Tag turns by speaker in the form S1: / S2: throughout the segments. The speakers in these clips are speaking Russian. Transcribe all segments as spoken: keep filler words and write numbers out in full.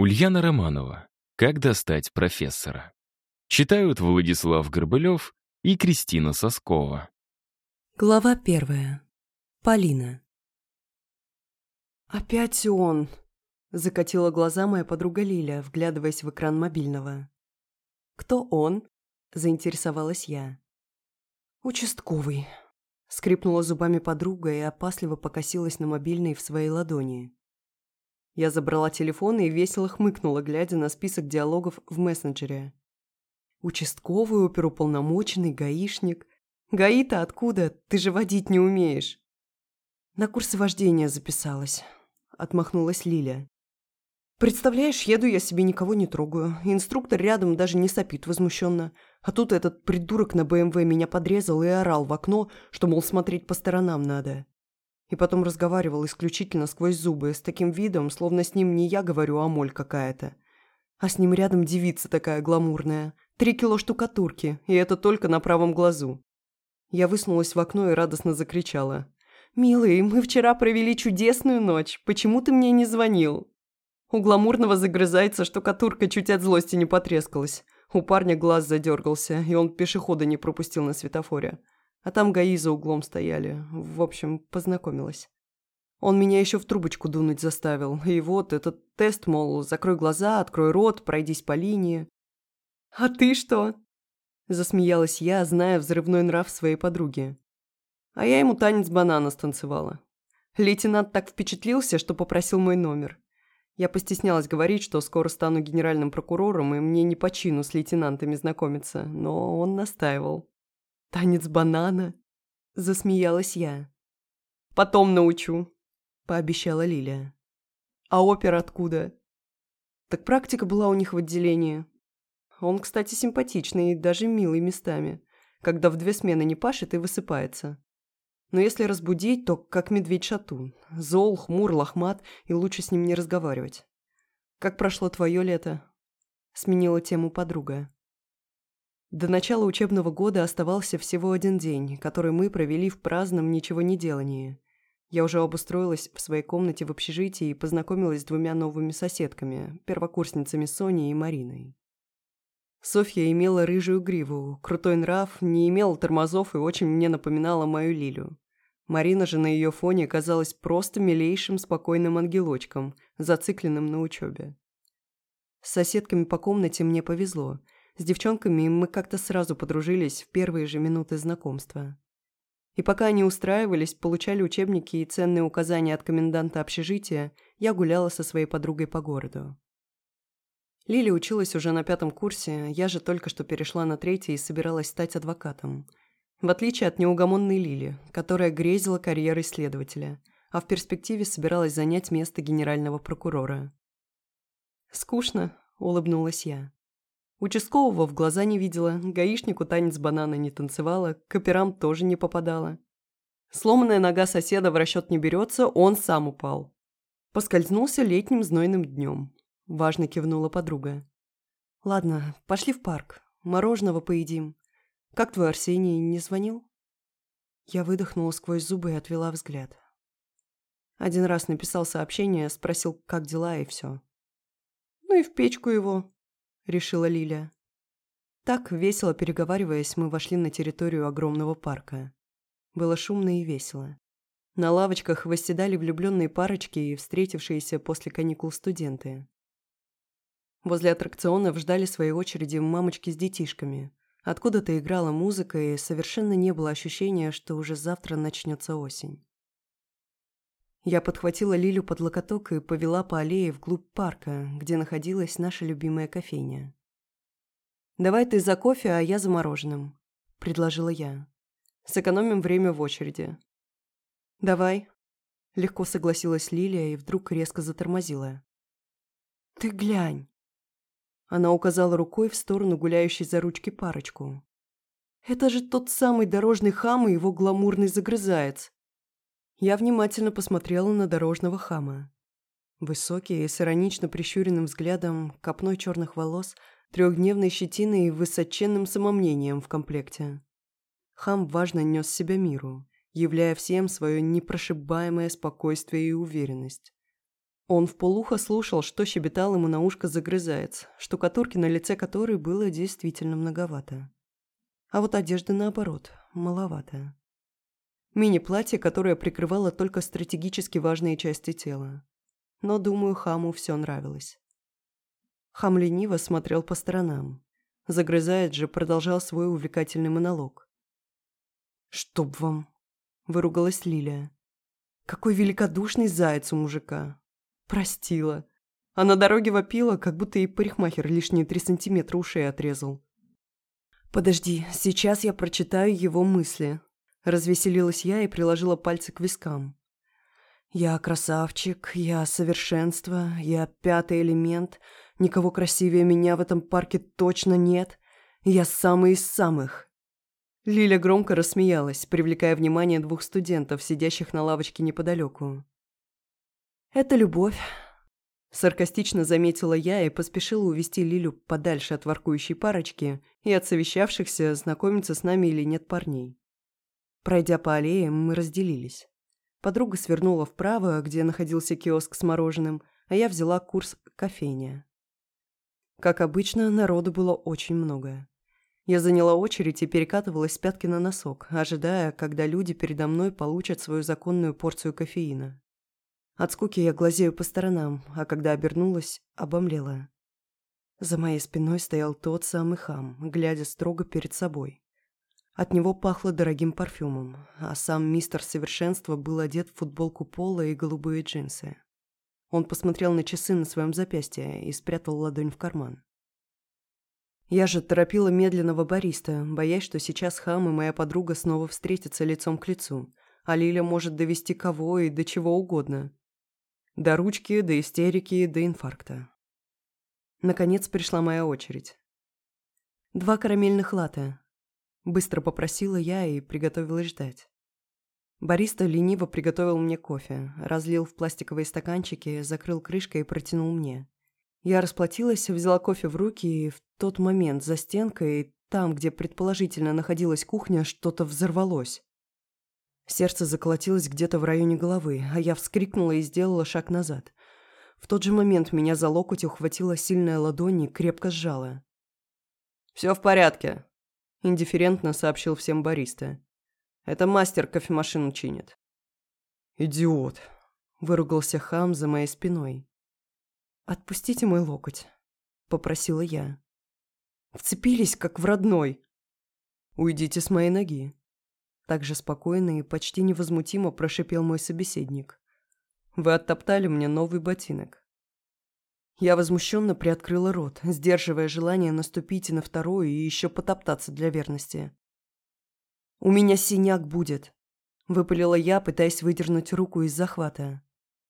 S1: Ульяна Романова. Как достать профессора. Читают Владислав Горбылев и Кристина Соскова.
S2: Глава первая. Полина. «Опять он!» – закатила глаза моя подруга Лиля, вглядываясь в экран мобильного. «Кто он?» – заинтересовалась я. «Участковый», – скрипнула зубами подруга и опасливо покосилась на мобильный в своей ладони. Я забрала телефон и весело хмыкнула, глядя на список диалогов в мессенджере. «Участковый, оперуполномоченный, гаишник. ГАИ-то откуда? Ты же водить не умеешь». «На курсы вождения записалась», – отмахнулась Лиля. «Представляешь, еду я себе, никого не трогаю. Инструктор рядом даже не сопит возмущенно. А тут этот придурок на БМВ меня подрезал и орал в окно, что, мол, смотреть по сторонам надо. И потом разговаривал исключительно сквозь зубы, с таким видом, словно с ним не я говорю, а моль какая-то. А с ним рядом девица такая гламурная. Три кило штукатурки, и это только на правом глазу». Я высунулась в окно и радостно закричала. «Милый, мы вчера провели чудесную ночь. Почему ты мне не звонил?» У гламурного загрызается, штукатурка чуть от злости не потрескалась. У парня глаз задергался, и он пешехода не пропустил на светофоре. А там ГАИ за углом стояли. В общем, познакомилась. Он меня еще в трубочку дунуть заставил. И вот этот тест, мол, закрой глаза, открой рот, пройдись по линии. «А ты что?» Засмеялась я, зная взрывной нрав своей подруги. А я ему танец банана станцевала. Лейтенант так впечатлился, что попросил мой номер. Я постеснялась говорить, что скоро стану генеральным прокурором, и мне не по чину с лейтенантами знакомиться, но он настаивал. «Танец банана?» – засмеялась я. «Потом научу», – пообещала Лиля. «А опер откуда?» Так практика была у них в отделении. Он, кстати, симпатичный и даже милый местами, когда в две смены не пашет и высыпается. Но если разбудить, то как медведь-шатун. Зол, хмур, лохмат, и лучше с ним не разговаривать. «Как прошло твое лето?» – сменила тему подруга. До начала учебного года оставался всего один день, который мы провели в праздном ничего не делании. Я уже обустроилась в своей комнате в общежитии и познакомилась с двумя новыми соседками, первокурсницами Соней и Мариной. Софья имела рыжую гриву, крутой нрав, не имела тормозов и очень мне напоминала мою Лилю. Марина же на ее фоне казалась просто милейшим, спокойным ангелочком, зацикленным на учебе. С соседками по комнате мне повезло. С девчонками мы как-то сразу подружились в первые же минуты знакомства. И пока они устраивались, получали учебники и ценные указания от коменданта общежития, я гуляла со своей подругой по городу. Лиля училась уже на пятом курсе, я же только что перешла на третий и собиралась стать адвокатом. В отличие от неугомонной Лили, которая грезила карьерой следователя, а в перспективе собиралась занять место генерального прокурора. «Скучно», – улыбнулась я. Участкового в глаза не видела, гаишнику танец банана не танцевала, к операм тоже не попадала. Сломанная нога соседа в расчет не берется, он сам упал. Поскользнулся летним знойным днем. Важно кивнула подруга. «Ладно, пошли в парк, мороженого поедим. Как твой Арсений, не звонил?» Я выдохнула сквозь зубы и отвела взгляд. Один раз написал сообщение, спросил, как дела, и все. «Ну и в печку его», — решила Лиля. Так, весело переговариваясь, мы вошли на территорию огромного парка. Было шумно и весело. На лавочках восседали влюбленные парочки и встретившиеся после каникул студенты. Возле аттракционов ждали своей очереди мамочки с детишками. Откуда-то играла музыка, и совершенно не было ощущения, что уже завтра начнется осень. Я подхватила Лилю под локоток и повела по аллее вглубь парка, где находилась наша любимая кофейня. «Давай ты за кофе, а я за мороженым», – предложила я. «Сэкономим время в очереди». «Давай», – легко согласилась Лилия и вдруг резко затормозила. «Ты глянь!» Она указала рукой в сторону гуляющей за ручки парочку. «Это же тот самый дорожный хам и его гламурный загрызаец». Я внимательно посмотрела на дорожного хама. Высокий, с иронично прищуренным взглядом, копной черных волос, трехдневной щетиной и высоченным самомнением в комплекте. Хам важно нес себя миру, являя всем свое непрошибаемое спокойствие и уверенность. Он вполуха слушал, что щебетал ему на ушко загрызаец, штукатурки на лице которой было действительно многовато. А вот одежды, наоборот, маловато. Мини-платье, которое прикрывало только стратегически важные части тела. Но, думаю, хаму все нравилось. Хам лениво смотрел по сторонам. Загрызаец же продолжал свой увлекательный монолог. «Чтоб вам!» – выругалась Лилия. «Какой великодушный заяц у мужика! Простила. А на дороге вопила, как будто ей парикмахер лишние три сантиметра ушей отрезал. Подожди, сейчас я прочитаю его мысли». Развеселилась я и приложила пальцы к вискам. «Я красавчик, я совершенство, я пятый элемент. Никого красивее меня в этом парке точно нет. Я самый из самых». Лиля громко рассмеялась, привлекая внимание двух студентов, сидящих на лавочке неподалеку. «Это любовь», – саркастично заметила я и поспешила увести Лилю подальше от воркующей парочки и от совещавшихся, знакомиться с нами или нет парней. Пройдя по аллее, мы разделились. Подруга свернула вправо, где находился киоск с мороженым, а я взяла курс кофейня. Как обычно, народу было очень много. Я заняла очередь и перекатывалась с пятки на носок, ожидая, когда люди передо мной получат свою законную порцию кофеина. От скуки я глазею по сторонам, а когда обернулась, обомлела. За моей спиной стоял тот самый хам, глядя строго перед собой. От него пахло дорогим парфюмом, а сам мистер Совершенство был одет в футболку пола и голубые джинсы. Он посмотрел на часы на своем запястье и спрятал ладонь в карман. Я же торопила медленного бариста, боясь, что сейчас хам и моя подруга снова встретятся лицом к лицу, а Лиля может довести кого и до чего угодно. До ручки, до истерики, до инфаркта. Наконец пришла моя очередь. «Два карамельных латте», – быстро попросила я и приготовилась ждать. Бариста лениво приготовил мне кофе, разлил в пластиковые стаканчики, закрыл крышкой и протянул мне. Я расплатилась, взяла кофе в руки, и в тот момент за стенкой, там, где предположительно находилась кухня, что-то взорвалось. Сердце заколотилось где-то в районе головы, а я вскрикнула и сделала шаг назад. В тот же момент меня за локоть ухватила сильная ладонь и крепко сжала. «Все в порядке», – индифферентно сообщил всем бариста. «Это мастер кофемашину чинит». «Идиот», – выругался хам за моей спиной. «Отпустите мой локоть», – попросила я. «Вцепились, как в родной». «Уйдите с моей ноги», – так же спокойно и почти невозмутимо прошипел мой собеседник. «Вы оттоптали мне новый ботинок». Я возмущенно приоткрыла рот, сдерживая желание наступить и на вторую и еще потоптаться для верности. «У меня синяк будет», – выпалила я, пытаясь выдернуть руку из захвата.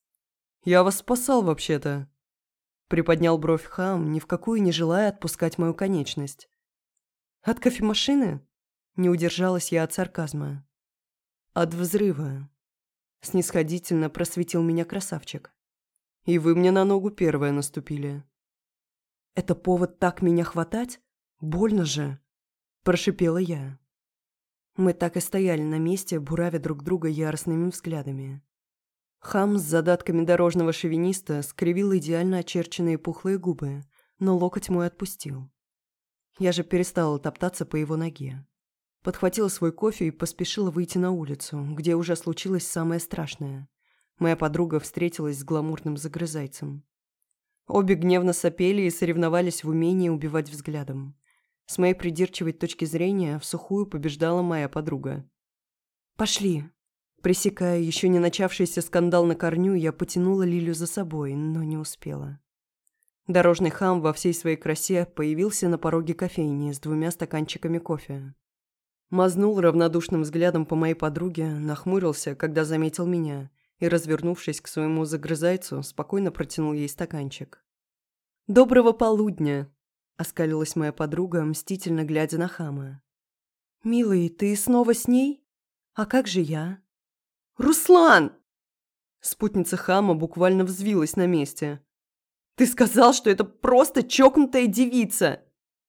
S2: «Я вас спасал вообще-то», – приподнял бровь хам, ни в какую не желая отпускать мою конечность. «От кофемашины?» – не удержалась я от сарказма. «От взрыва», – снисходительно просветил меня красавчик. «И вы мне на ногу первая наступили». «Это повод так меня хватать? Больно же!» – прошипела я. Мы так и стояли на месте, буравя друг друга яростными взглядами. Хам с задатками дорожного шовиниста скривил идеально очерченные пухлые губы, но локоть мой отпустил. Я же перестала топтаться по его ноге. Подхватила свой кофе и поспешила выйти на улицу, где уже случилось самое страшное. Моя подруга встретилась с гламурным загрызайцем. Обе гневно сопели и соревновались в умении убивать взглядом. С моей придирчивой точки зрения всухую побеждала моя подруга. «Пошли!» Пресекая еще не начавшийся скандал на корню, я потянула Лилю за собой, но не успела. Дорожный хам во всей своей красе появился на пороге кофейни с двумя стаканчиками кофе. Мазнул равнодушным взглядом по моей подруге, нахмурился, когда заметил меня, и, развернувшись к своему загрызайцу, спокойно протянул ей стаканчик. «Доброго полудня!» – оскалилась моя подруга, мстительно глядя на хама. «Милый, ты снова с ней? А как же я?» «Руслан!» Спутница хама буквально взвилась на месте. «Ты сказал, что это просто чокнутая девица!»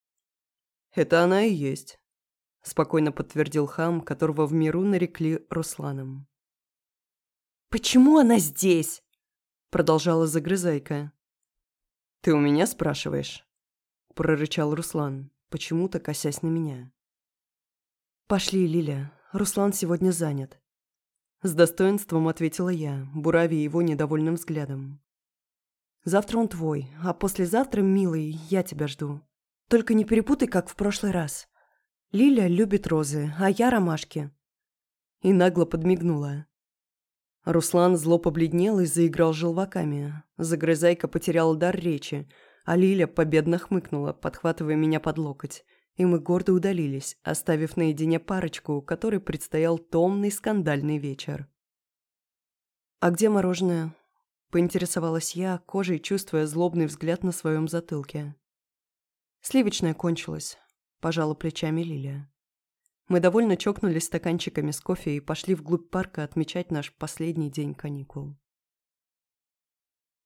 S2: «Это она и есть», – спокойно подтвердил хам, которого в миру нарекли Русланом. «Почему она здесь?» Продолжала загрызайка. «Ты у меня спрашиваешь?» Прорычал Руслан, почему-то косясь на меня. «Пошли, Лиля, Руслан сегодня занят». С достоинством ответила я, буравя его недовольным взглядом. «Завтра он твой, а послезавтра, милый, я тебя жду. Только не перепутай, как в прошлый раз. Лиля любит розы, а я ромашки». И нагло подмигнула. Руслан зло побледнел и заиграл желваками. Загрызайка потеряла дар речи, а Лиля победно хмыкнула, подхватывая меня под локоть. И мы гордо удалились, оставив наедине парочку, которой предстоял томный скандальный вечер. «А где мороженое?» – поинтересовалась я, кожей чувствуя злобный взгляд на своем затылке. «Сливочное кончилось», – пожала плечами Лиля. Мы довольно чокнулись стаканчиками с кофе и пошли вглубь парка отмечать наш последний день каникул.